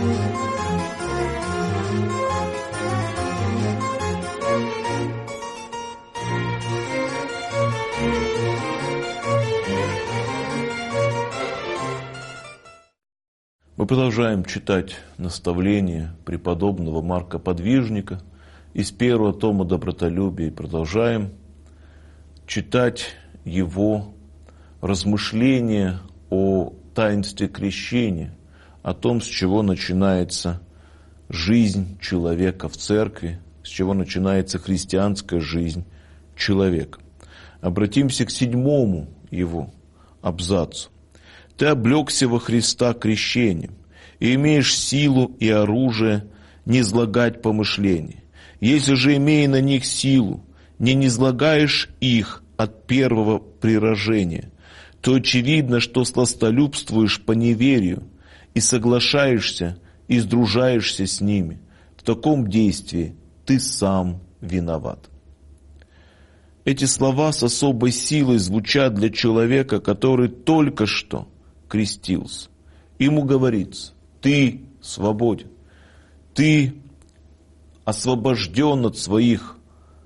Мы продолжаем читать наставления преподобного Марка Подвижника из первого тома «Добротолюбие» и продолжаем читать его размышления о таинстве крещения, о том, с чего начинается жизнь человека в церкви, с чего начинается христианская жизнь человека. Обратимся к 7 его абзацу. «Ты облегся во Христа крещением, и имеешь силу и оружие низлагать помышления. Если же, имея на них силу, не низлагаешь их от первого прирожения, то очевидно, что сластолюбствуешь по неверию и соглашаешься и сдружаешься с ними. В таком действии ты сам виноват». Эти слова с особой силой звучат для человека, который только что крестился. Ему говорится: ты свободен, ты освобожден от своих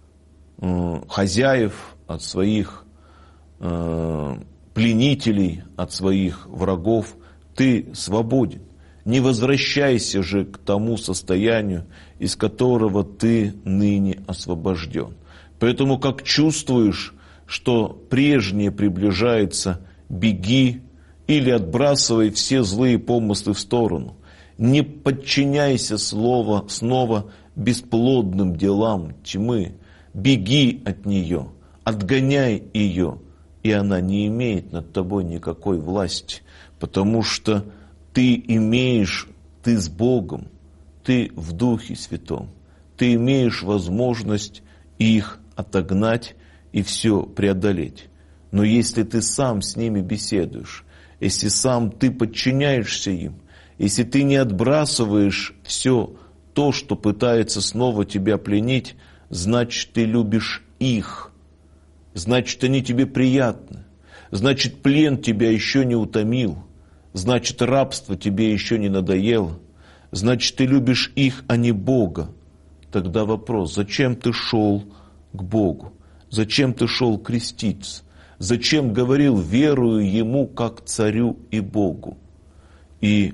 хозяев, от своих пленителей, от своих врагов, ты свободен. Не возвращайся же к тому состоянию, из которого ты ныне освобожден. Поэтому, как чувствуешь, что прежнее приближается, беги или отбрасывай все злые помыслы в сторону. Не подчиняйся снова бесплодным делам тьмы. Беги от нее, отгоняй ее, и она не имеет над тобой никакой власти, потому что ты с Богом, ты в Духе Святом, ты имеешь возможность их отогнать и все преодолеть. Но если ты сам с ними беседуешь, если сам ты подчиняешься им, если ты не отбрасываешь все то, что пытается снова тебя пленить, значит, ты любишь их, значит, они тебе приятны, значит, плен тебя еще не утомил, значит, рабство тебе еще не надоело, значит, ты любишь их, а не Бога. Тогда вопрос: зачем ты шел к Богу? Зачем ты шел креститься? Зачем говорил: верую Ему как царю и Богу? И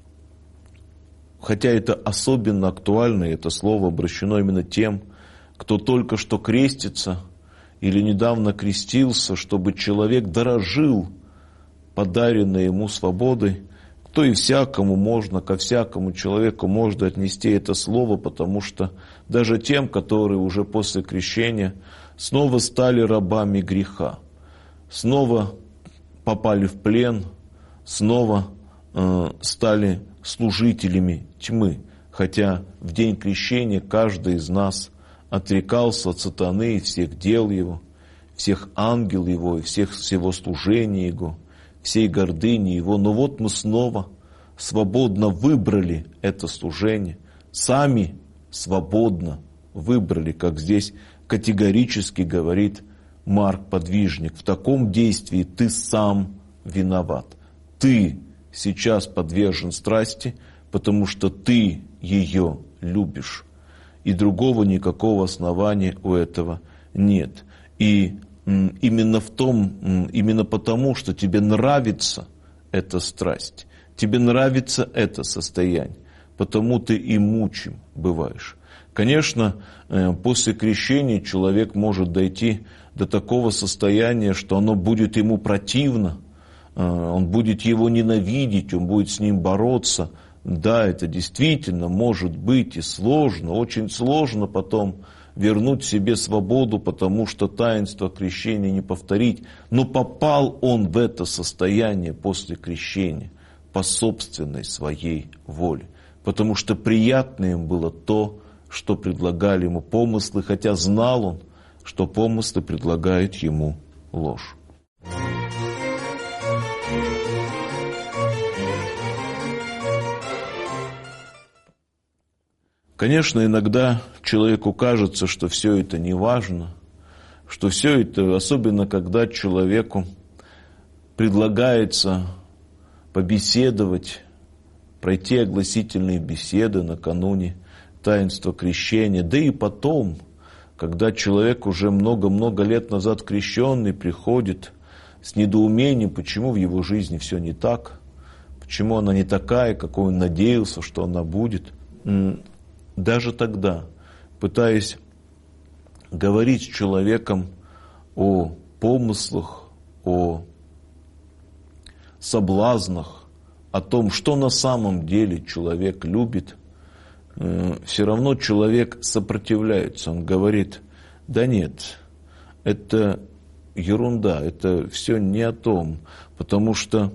хотя это особенно актуально, это слово обращено именно тем, кто только что крестится или недавно крестился, чтобы человек дорожил подаренной ему свободой, то и всякому можно, ко всякому человеку можно отнести это слово, потому что даже тем, которые уже после крещения снова стали рабами греха, снова попали в плен, снова стали служителями тьмы, хотя в день крещения каждый из нас отрекался от сатаны и всех дел его, всех ангел его и всего служения его, всей гордыни его. Но вот мы снова свободно выбрали это служение, сами свободно выбрали, как здесь категорически говорит Марк Подвижник. В таком действии ты сам виноват. Ты сейчас подвержен страсти, потому что ты ее любишь. И другого никакого основания у этого нет. И именно потому, что тебе нравится эта страсть, тебе нравится это состояние, потому ты и мучим бываешь. Конечно, после крещения человек может дойти до такого состояния, что оно будет ему противно, он будет его ненавидеть, он будет с ним бороться. Да, это действительно может быть и сложно, очень сложно потом вернуть себе свободу, потому что таинство крещения не повторить. Но попал он в это состояние после крещения по собственной своей воле, потому что приятно им было то, что предлагали ему помыслы, хотя знал он, что помыслы предлагают ему ложь. Конечно, иногда человеку кажется, что все это не важно, что все это, особенно когда человеку предлагается побеседовать, пройти огласительные беседы накануне таинства крещения, да и потом, когда человек уже много-много лет назад крещенный приходит с недоумением, почему в его жизни все не так, почему она не такая, какой он надеялся, что она будет. Даже тогда, пытаясь говорить с человеком о помыслах, о соблазнах, о том, что на самом деле человек любит, все равно человек сопротивляется. Он говорит: да нет, это ерунда, это все не о том, потому что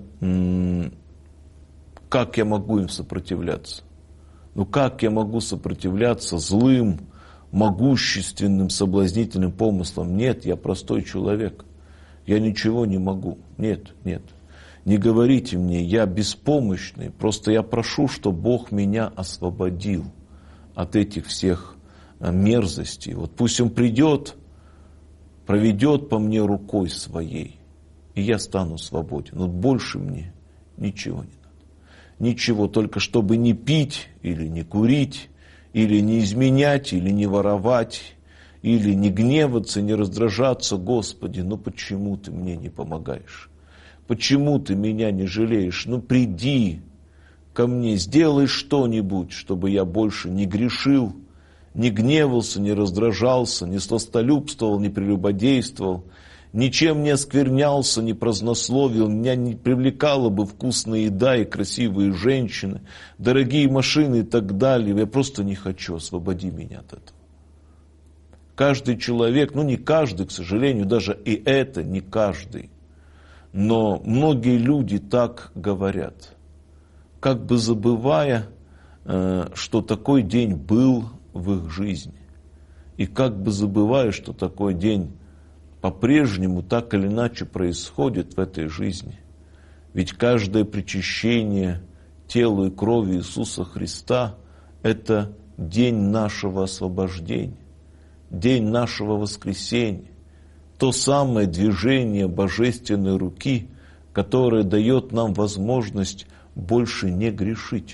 как я могу им сопротивляться? Ну как я могу сопротивляться злым, могущественным, соблазнительным помыслам? Нет, я простой человек, я ничего не могу. Нет, нет, не говорите мне, я беспомощный, просто я прошу, чтобы Бог меня освободил от этих всех мерзостей. Вот пусть Он придет, проведет по мне рукой своей, и я стану свободен. Вот больше мне ничего не надо. Ничего, только чтобы не пить или не курить, или не изменять, или не воровать, или не гневаться, не раздражаться. Господи, ну почему Ты мне не помогаешь? Почему Ты меня не жалеешь? Ну приди ко мне, сделай что-нибудь, чтобы я больше не грешил, не гневался, не раздражался, не сластолюбствовал, не прелюбодействовал, ничем не осквернялся, не празднословил, меня не привлекала бы вкусная еда и красивые женщины, дорогие машины и так далее. Я просто не хочу, освободи меня от этого. Каждый человек, ну не каждый, к сожалению, даже и это не каждый, но многие люди так говорят, как бы забывая, что такой день был в их жизни, и как бы забывая, что такой день по-прежнему так или иначе происходит в этой жизни. Ведь каждое причащение тела и крови Иисуса Христа – это день нашего освобождения, день нашего воскресения, то самое движение божественной руки, которое дает нам возможность больше не грешить.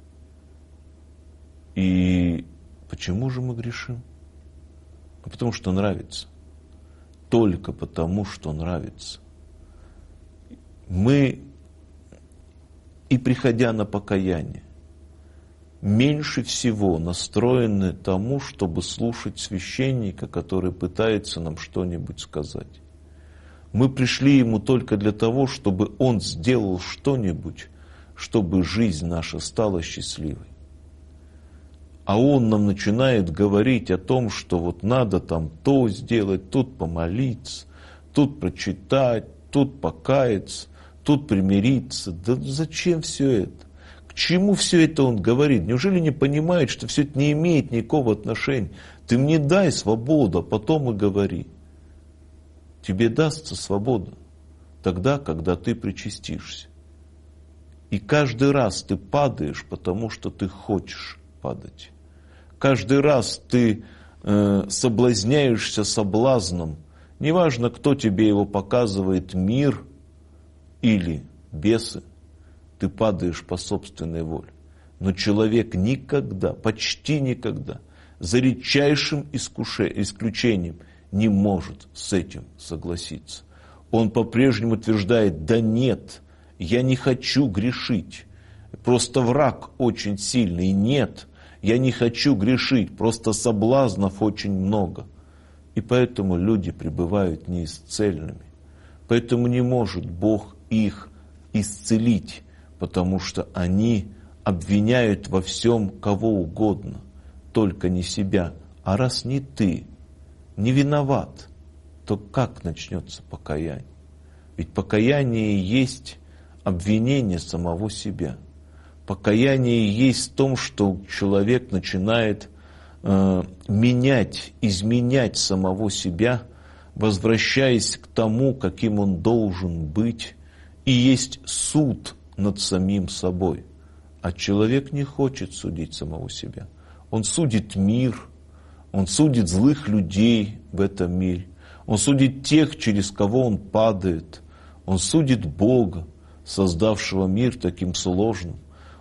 И почему же мы грешим? Потому что нравится. Только потому, что нравится. Мы, и приходя на покаяние, меньше всего настроены тому, чтобы слушать священника, который пытается нам что-нибудь сказать. Мы пришли ему только для того, чтобы он сделал что-нибудь, чтобы жизнь наша стала счастливой. А он нам начинает говорить о том, что вот надо там то сделать, тут помолиться, тут прочитать, тут покаяться, тут примириться. Да зачем все это? К чему все это он говорит? Неужели не понимает, что все это не имеет никакого отношения? Ты мне дай свободу, а потом и говори. Тебе дастся свобода тогда, когда ты причастишься. И каждый раз ты падаешь, потому что ты хочешь падать. Каждый раз ты соблазняешься соблазном. Неважно, кто тебе его показывает, мир или бесы. Ты падаешь по собственной воле. Но человек никогда, почти никогда, за редчайшим исключением не может с этим согласиться. Он по-прежнему утверждает: да нет, я не хочу грешить. Просто враг очень сильный. Нет, я не хочу грешить, просто соблазнов очень много. И поэтому люди пребывают неисцельными. Поэтому не может Бог их исцелить, потому что они обвиняют во всем кого угодно, только не себя. А раз не ты не виноват, то как начнется покаяние? Ведь покаяние есть обвинение самого себя. Покаяние есть в том, что человек начинает менять, изменять самого себя, возвращаясь к тому, каким он должен быть, и есть суд над самим собой. А человек не хочет судить самого себя. Он судит мир, он судит злых людей в этом мире, он судит тех, через кого он падает, он судит Бога, создавшего мир таким сложным.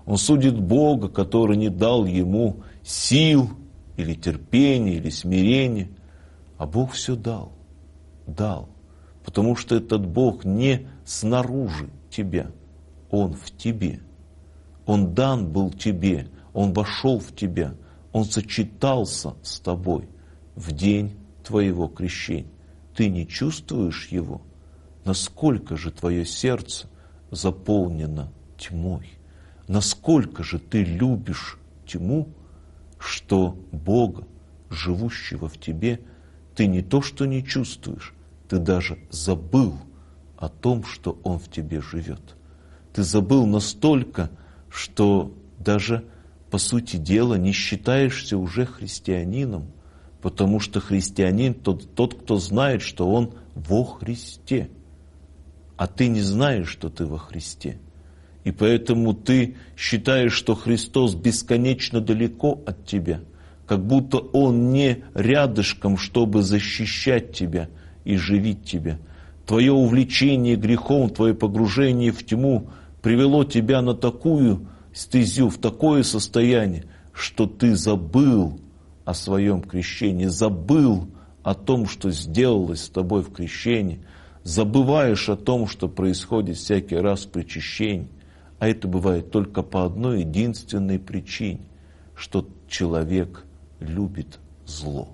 Он судит Бога, который не дал ему сил или терпения, или смирения. А Бог все дал. Дал. Потому что этот Бог не снаружи тебя. Он в тебе. Он дан был тебе. Он вошел в тебя. Он сочетался с тобой в день твоего крещения. Ты не чувствуешь его? Насколько же твое сердце заполнено тьмой? Насколько же ты любишь тьму, что Бога, живущего в тебе, ты не то что не чувствуешь, ты даже забыл о том, что Он в тебе живет. Ты забыл настолько, что даже, по сути дела, не считаешься уже христианином, потому что христианин тот, кто знает, что он во Христе, а ты не знаешь, что ты во Христе. И поэтому ты считаешь, что Христос бесконечно далеко от тебя, как будто Он не рядышком, чтобы защищать тебя и живить тебя. Твое увлечение грехом, твое погружение в тьму привело тебя на такую стезю, в такое состояние, что ты забыл о своем крещении, забыл о том, что сделалось с тобой в крещении, забываешь о том, что происходит всякий раз в причащении. А это бывает только по одной единственной причине, что человек любит зло.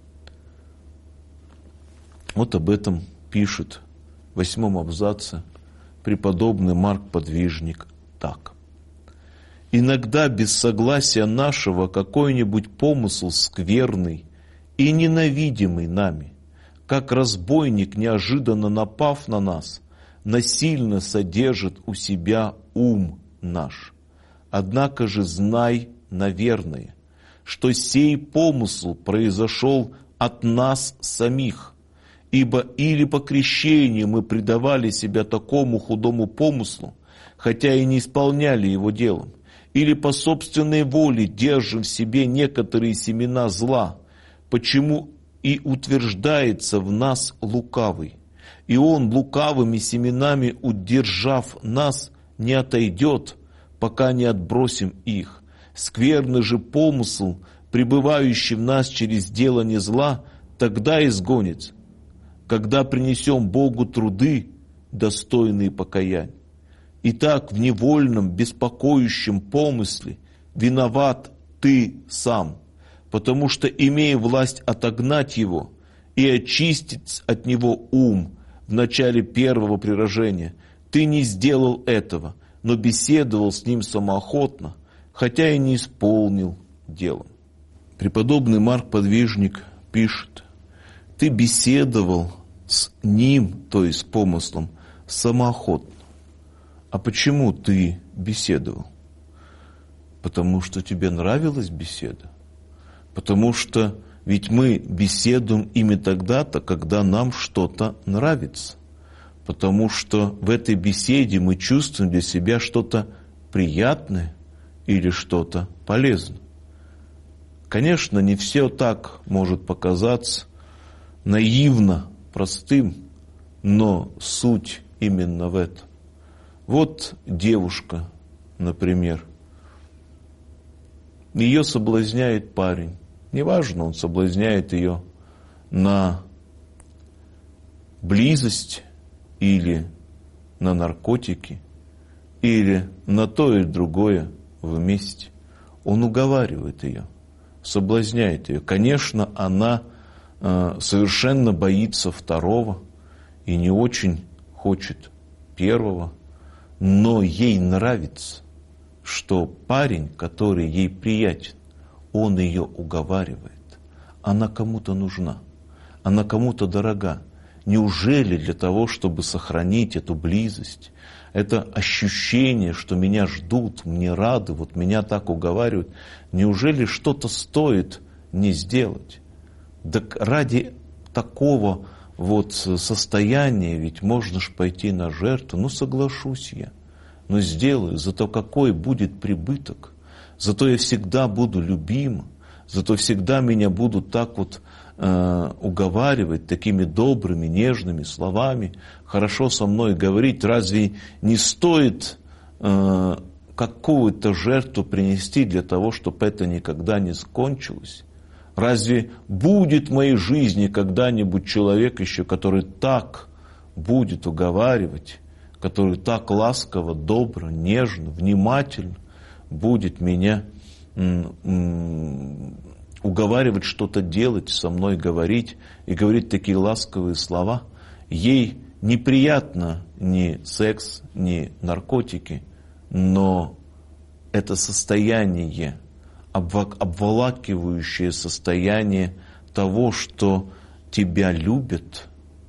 Вот об этом пишет в 8 абзаце преподобный Марк Подвижник так. «Иногда без согласия нашего какой-нибудь помысл скверный и ненавидимый нами, как разбойник, неожиданно напав на нас, насильно содержит у себя ум наш. Однако же знай, наверное, что сей помысл произошел от нас самих, ибо или по крещению мы предавали себя такому худому помыслу, хотя и не исполняли его делом, или по собственной воле держим в себе некоторые семена зла, почему и утверждается в нас лукавый. И он, лукавыми семенами удержав нас, не отойдет, пока не отбросим их. Скверный же помысл, пребывающий в нас через делание зла, тогда изгонится, когда принесем Богу труды, достойные покаяния. Итак, в невольном, беспокоящем помысле виноват ты сам, потому что, имея власть отогнать его и очистить от него ум в начале первого прирождения, ты не сделал этого, но беседовал с ним самоохотно, хотя и не исполнил делом». Преподобный Марк Подвижник пишет: «Ты беседовал с ним, то есть с помыслом, самоохотно». А почему ты беседовал? Потому что тебе нравилась беседа. Потому что ведь мы беседуем ими тогда-то, когда нам что-то нравится. Потому что в этой беседе мы чувствуем для себя что-то приятное или что-то полезное. Конечно, не все так может показаться наивно, простым, но суть именно в этом. Вот девушка, например, ее соблазняет парень. Неважно, он соблазняет ее на близость или на наркотики, или на то и другое вместе. Он уговаривает ее, соблазняет ее. Конечно, она совершенно боится второго и не очень хочет первого, но ей нравится, что парень, который ей приятен, он ее уговаривает. Она кому-то нужна, она кому-то дорога. Неужели для того, чтобы сохранить эту близость, это ощущение, что меня ждут, мне рады, вот меня так уговаривают, неужели что-то стоит не сделать? Так ради такого вот состояния ведь можно ж пойти на жертву. Ну, соглашусь я, но сделаю, зато какой будет прибыток. Зато я всегда буду любима, зато всегда меня будут так вот уговаривать такими добрыми, нежными словами, хорошо со мной говорить. Разве не стоит какую-то жертву принести для того, чтобы это никогда не кончилось? Разве будет в моей жизни когда-нибудь человек еще, который так будет уговаривать, который так ласково, добро, нежно, внимательно будет меня уговаривать что-то делать, со мной говорить и говорить такие ласковые слова? Ей неприятно ни секс, ни наркотики, но это состояние, обволакивающее состояние того, что тебя любят,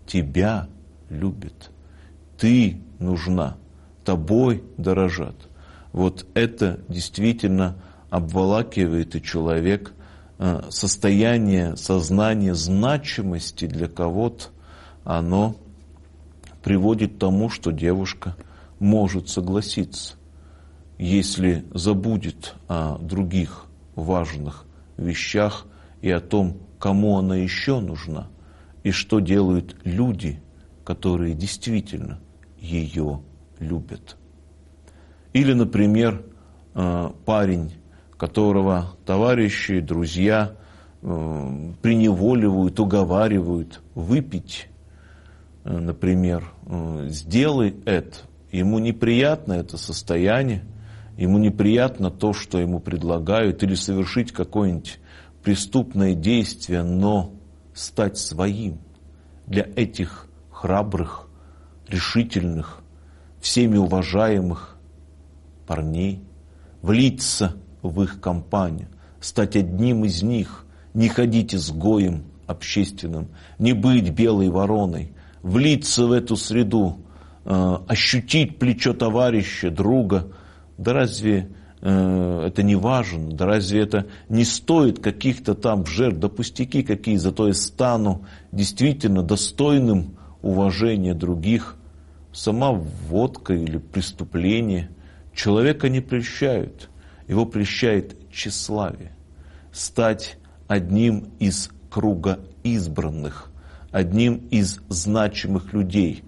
ты нужна, тобой дорожат. Вот это действительно обволакивает, и человек состояние сознания значимости для кого-то, оно приводит к тому, что девушка может согласиться, если забудет о других важных вещах и о том, кому она еще нужна, и что делают люди, которые действительно ее любят. Или, например, парень, которого товарищи, друзья приневоливают, уговаривают выпить, например, сделай это. Ему неприятно это состояние, ему неприятно то, что ему предлагают, или совершить какое-нибудь преступное действие, но стать своим для этих храбрых, решительных, всеми уважаемых парней, влиться в их компанию, стать одним из них, не ходить изгоем общественным, не быть белой вороной, влиться в эту среду, ощутить плечо товарища, друга. Да разве это не важно? Да разве это не стоит каких-то там жертв? Да пустяки какие, зато я стану действительно достойным уважения других. Сама водка или преступление человека не прельщают. Его прельщает тщеславие. Стать одним из круга избранных, одним из значимых людей.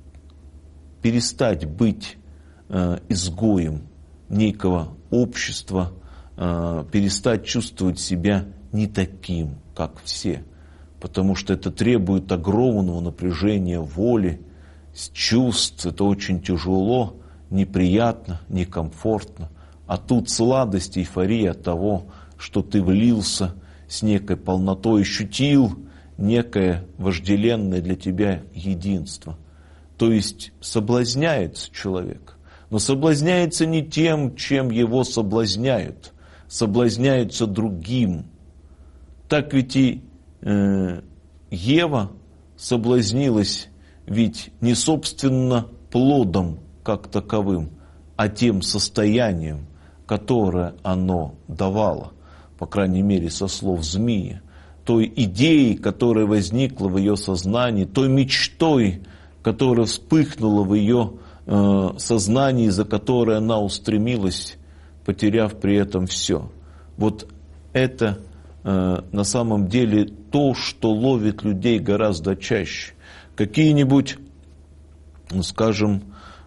Перестать быть изгоем некого общества, перестать чувствовать себя не таким, как все. Потому что это требует огромного напряжения воли, чувств. Это очень тяжело, неприятно, некомфортно. А тут сладость, эйфория от того, что ты влился с некой полнотой, ощутил некое вожделенное для тебя единство. То есть соблазняется человек, но соблазняется не тем, чем его соблазняют, соблазняется другим. Так ведь и Ева соблазнилась ведь не собственно плодом как таковым, а тем состоянием, которое оно давало, по крайней мере, со слов змеи, той идеей, которая возникла в ее сознании, той мечтой, которая вспыхнула в ее сознании, за которой она устремилась, потеряв при этом все. Вот это на самом деле то, что ловит людей гораздо чаще. Какие-нибудь, скажем,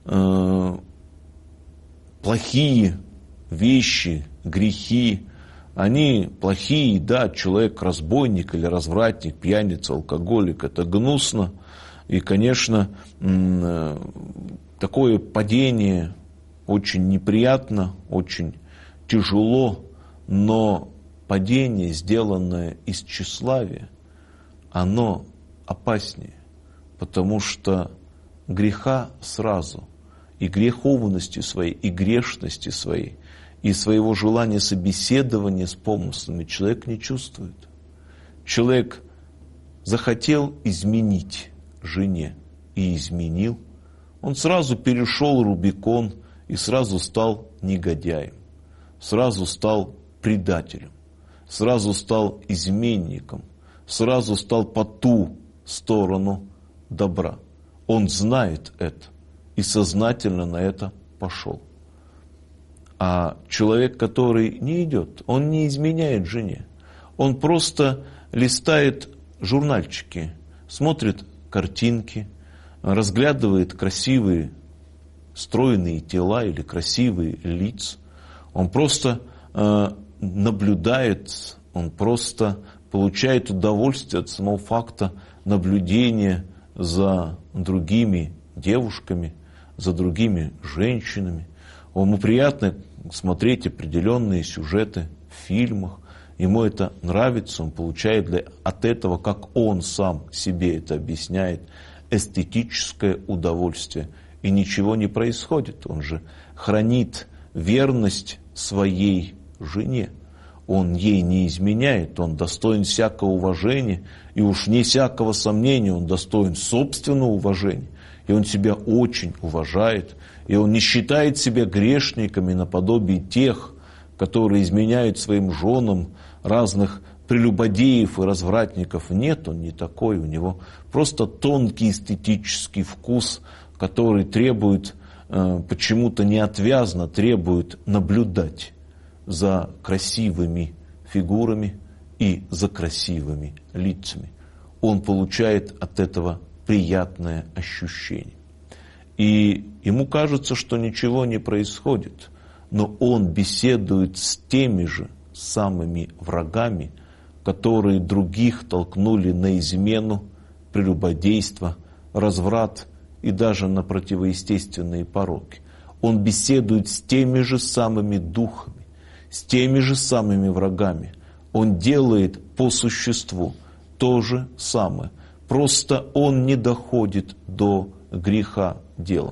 плохие вещи, грехи, они плохие, да, человек разбойник или развратник, пьяница, алкоголик, это гнусно. И, конечно, такое падение очень неприятно, очень тяжело, но падение, сделанное из тщеславия, оно опаснее, потому что греха сразу, и греховности своей, и грешности своей, и своего желания собеседования с помыслами человек не чувствует. Человек захотел изменить жене и изменил, он сразу перешел Рубикон и сразу стал негодяем, сразу стал предателем, сразу стал изменником, сразу стал по ту сторону добра. Он знает это и сознательно на это пошел. А человек, который не идет, он не изменяет жене. Он просто листает журнальчики, смотрит картинки, разглядывает красивые стройные тела или красивые лица. Он просто наблюдает, он просто получает удовольствие от самого факта наблюдения за другими девушками, за другими женщинами. Ему приятно смотреть определенные сюжеты в фильмах. Ему это нравится, он получает от этого, как он сам себе это объясняет, эстетическое удовольствие. И ничего не происходит. Он же хранит верность своей жене. Он ей не изменяет, он достоин всякого уважения, и уж вне всякого сомнения он достоин собственного уважения. И он себя очень уважает, и он не считает себя грешниками наподобие тех, которые изменяют своим женам разных прелюбодеев и развратников. Нет, он не такой, у него просто тонкий эстетический вкус, который требует, почему-то неотвязно требует наблюдать за красивыми фигурами и за красивыми лицами. Он получает от этого приятное ощущение. И ему кажется, что ничего не происходит, но он беседует с теми же самыми врагами, которые других толкнули на измену, прелюбодейство, разврат и даже на противоестественные пороки. Он беседует с теми же самыми духами, с теми же самыми врагами. Он делает по существу то же самое. Просто он не доходит до греха делом.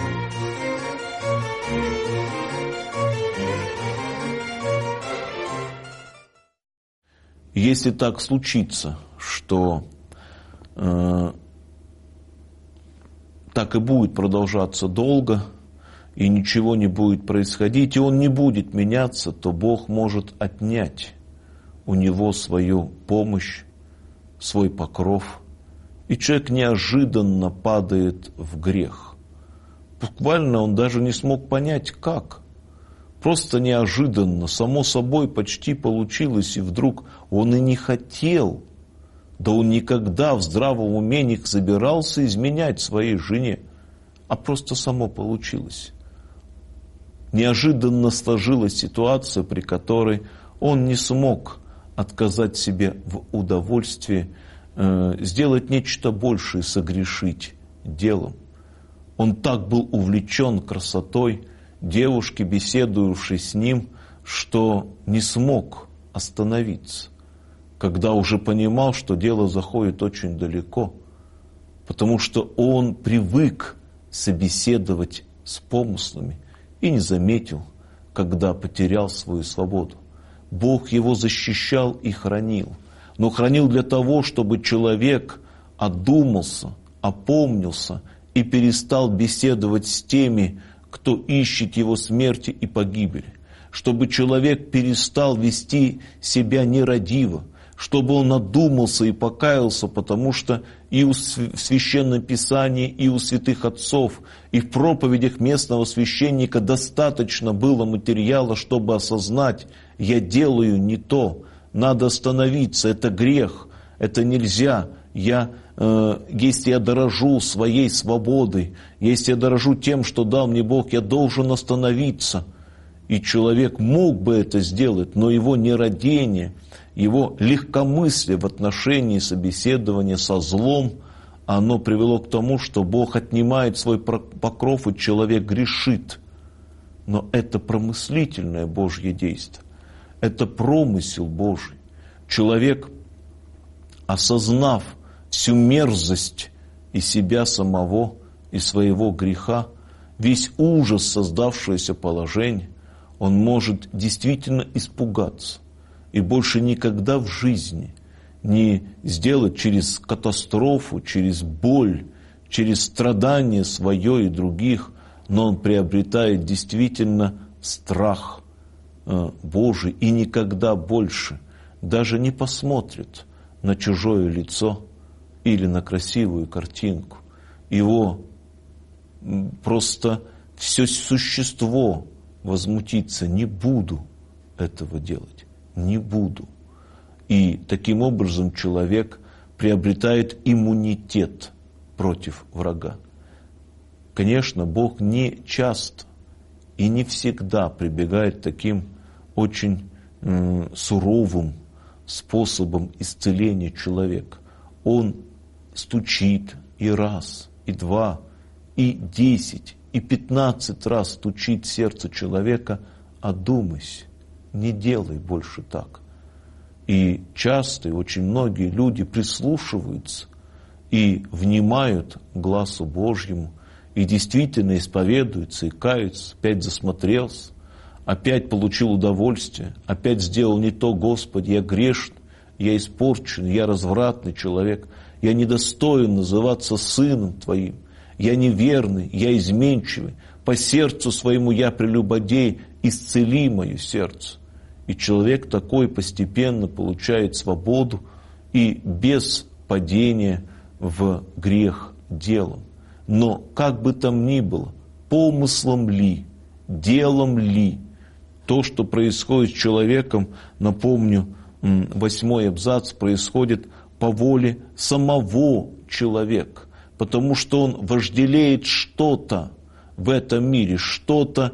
Если так случится, что так и будет продолжаться долго, и ничего не будет происходить, и он не будет меняться, то Бог может отнять у него свою помощь, свой покров, и человек неожиданно падает в грех. Буквально он даже не смог понять, как. Просто неожиданно, само собой почти получилось, и вдруг он и не хотел, да он никогда в здравом уме не собирался изменять своей жене, а просто само получилось. Неожиданно сложилась ситуация, при которой он не смог отказать себе в удовольствии сделать нечто большее, согрешить делом. Он так был увлечен красотой девушки, беседующей с ним, что не смог остановиться, когда уже понимал, что дело заходит очень далеко, потому что он привык собеседовать с помыслами и не заметил, когда потерял свою свободу. Бог его защищал и хранил, но хранил для того, чтобы человек одумался, опомнился и перестал беседовать с теми, кто ищет его смерти и погибели, чтобы человек перестал вести себя нерадиво, чтобы он одумался и покаялся, потому что и в Священном Писании, и у святых отцов, и в проповедях местного священника достаточно было материала, чтобы осознать: я делаю не то, надо остановиться, это грех, это нельзя, если я дорожу своей свободой, если я дорожу тем, что дал мне Бог, я должен остановиться. И человек мог бы это сделать, но его нерадение, его легкомыслие в отношении собеседования со злом, оно привело к тому, что Бог отнимает свой покров, и человек грешит. Но это промыслительное Божье действие, это промысел Божий. Человек, осознав всю мерзость и себя самого, и своего греха, весь ужас создавшегося положения, он может действительно испугаться и больше никогда в жизни не сделать через катастрофу, через боль, через страдание свое и других, но он приобретает действительно страх Божий и никогда больше даже не посмотрит на чужое лицо или на красивую картинку. Его просто все существо возмутится: не буду этого делать, не буду. И таким образом человек приобретает иммунитет против врага. Конечно, Бог не часто и не всегда прибегает к таким очень суровым способом исцеления человека. Он стучит и раз, и два, и 10, и 15 раз стучит в сердце человека: одумайся, не делай больше так. И часто, и очень многие люди прислушиваются и внимают гласу Божьему, и действительно исповедуются и каются, опять засмотрелся, опять получил удовольствие, опять сделал не то: Господи, я грешный, я испорченный, я развратный человек, я недостоин называться сыном Твоим, я неверный, я изменчивый, по сердцу своему я прелюбодей, исцели мое сердце. И человек такой постепенно получает свободу и без падения в грех делом. Но как бы там ни было, помыслом ли, делом ли, то, что происходит с человеком, напомню, 8 абзац, происходит по воле самого человека, потому что он вожделеет что-то в этом мире, что-то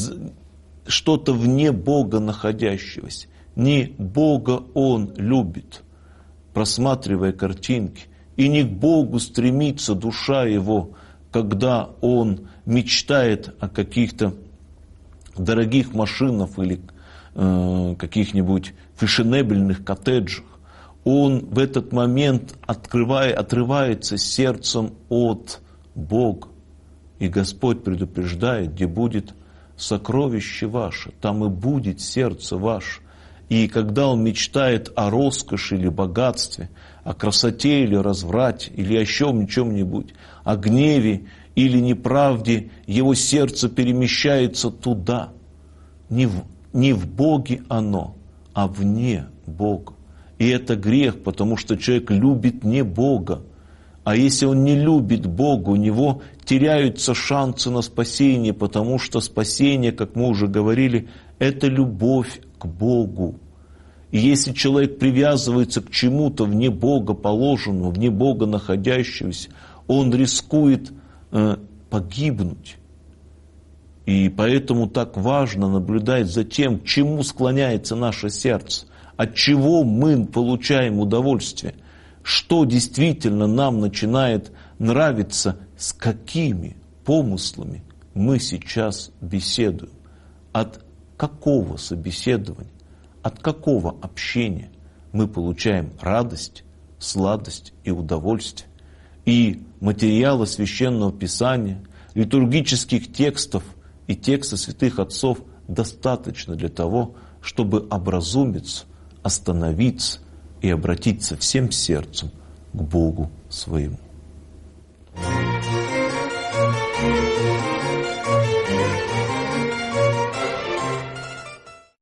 вне Бога находящегося. Не Бога он любит, просматривая картинки, и не к Богу стремится душа его, когда он мечтает о каких-то дорогих машинах или каких-нибудь фешенебельных коттеджах. Он в этот момент отрывается сердцем от Бога. И Господь предупреждает: где будет сокровище ваше, там и будет сердце ваше. И когда он мечтает о роскоши или богатстве, о красоте или разврате, или о чем-нибудь, о гневе или неправде, его сердце перемещается туда. Не в Боге оно, а вне Бога. И это грех, потому что человек любит не Бога. А если он не любит Бога, у него теряются шансы на спасение, потому что спасение, как мы уже говорили, это любовь к Богу. И если человек привязывается к чему-то вне Бога положенному, вне Бога находящегося, он рискует погибнуть. И поэтому так важно наблюдать за тем, к чему склоняется наше сердце, от чего мы получаем удовольствие, что действительно нам начинает нравиться, с какими помыслами мы сейчас беседуем, от какого собеседования, от какого общения мы получаем радость, сладость и удовольствие. И материалы Священного Писания, литургических текстов и текста святых отцов достаточно для того, чтобы образумиться, остановиться и обратиться всем сердцем к Богу своему.